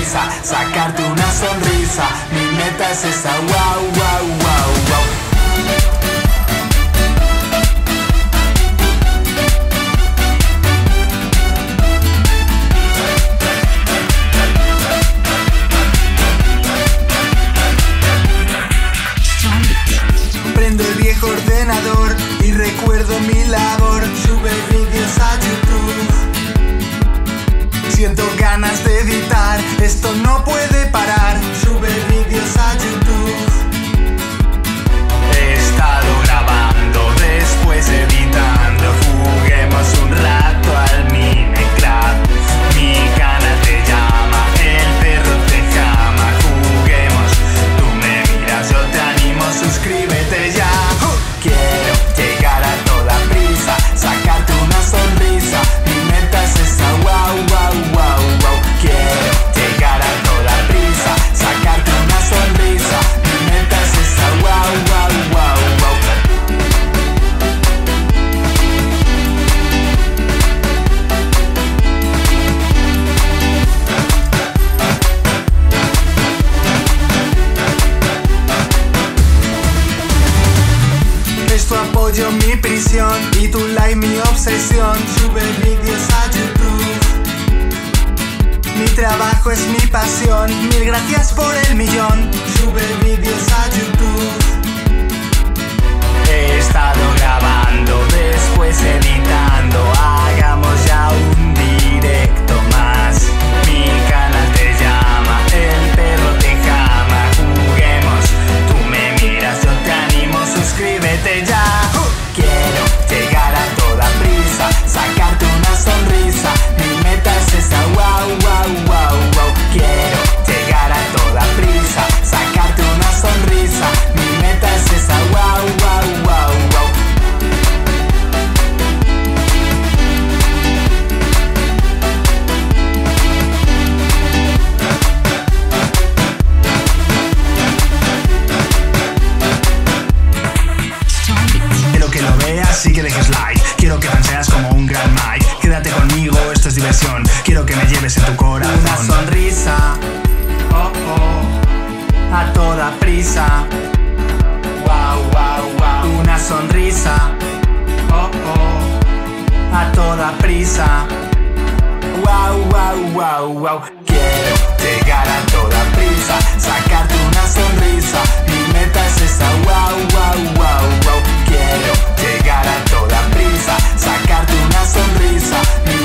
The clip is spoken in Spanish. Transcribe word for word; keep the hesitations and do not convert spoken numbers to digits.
prisa, sacarte una sonrisa. Mi meta es esa, wow, wow, wow, wow. Prendo el viejo ordenador y recuerdo mi labor. Sube vídeos a YouTube. Siento ganas de editar, esto no puede parar. Sube vídeos a YouTube. He estado grabando, después editando. Juguemos un rato al Minecraft. Mi canal te llama, el perro te llama. Juguemos, tú me miras, yo te animo, suscríbete ya. Quiero llegar a toda prisa, sacarte una sonrisa. Mi meta es esa, wow, wow, wow, wow. Quiero llegar a toda prisa, sacarte una sonrisa. Mi meta es esa, wow, wow, wow, wow. Esto apoyo mi prisión y tu like mi obsesión. Sube vídeos a YouTube. Mi trabajo es mi pasión. Mil gracias por el millón. Sube vídeos a YouTube. He estado grabando, después editando. Hagamos ya un directo más. Mi canal te llama, el perro te jama. Juguemos, tú me miras, yo te animo, suscríbete ya. Quiero llegar a toda prisa, sacarte una sonrisa. Mi meta es esa, wow, wow, wow, wow. Quiero llegar a toda prisa, sacarte una sonrisa. Mi meta es esa, wow, wow, wow, wow. Quiero que lo veas y que dejes like. Quiero que seas como un gran Mike. Quédate conmigo, esto es diversión. Quiero que me lleves en tu corazón. Una sonrisa, oh oh, a toda prisa. Wow, wow, wow. Una sonrisa, oh oh, a toda prisa. Wow, wow, wow, wow. Quiero llegar a toda prisa, sacarte una sonrisa. Mi meta es esa, wow, wow, wow, wow. Quiero llegar a toda prisa, sacarte una sonrisa. Mi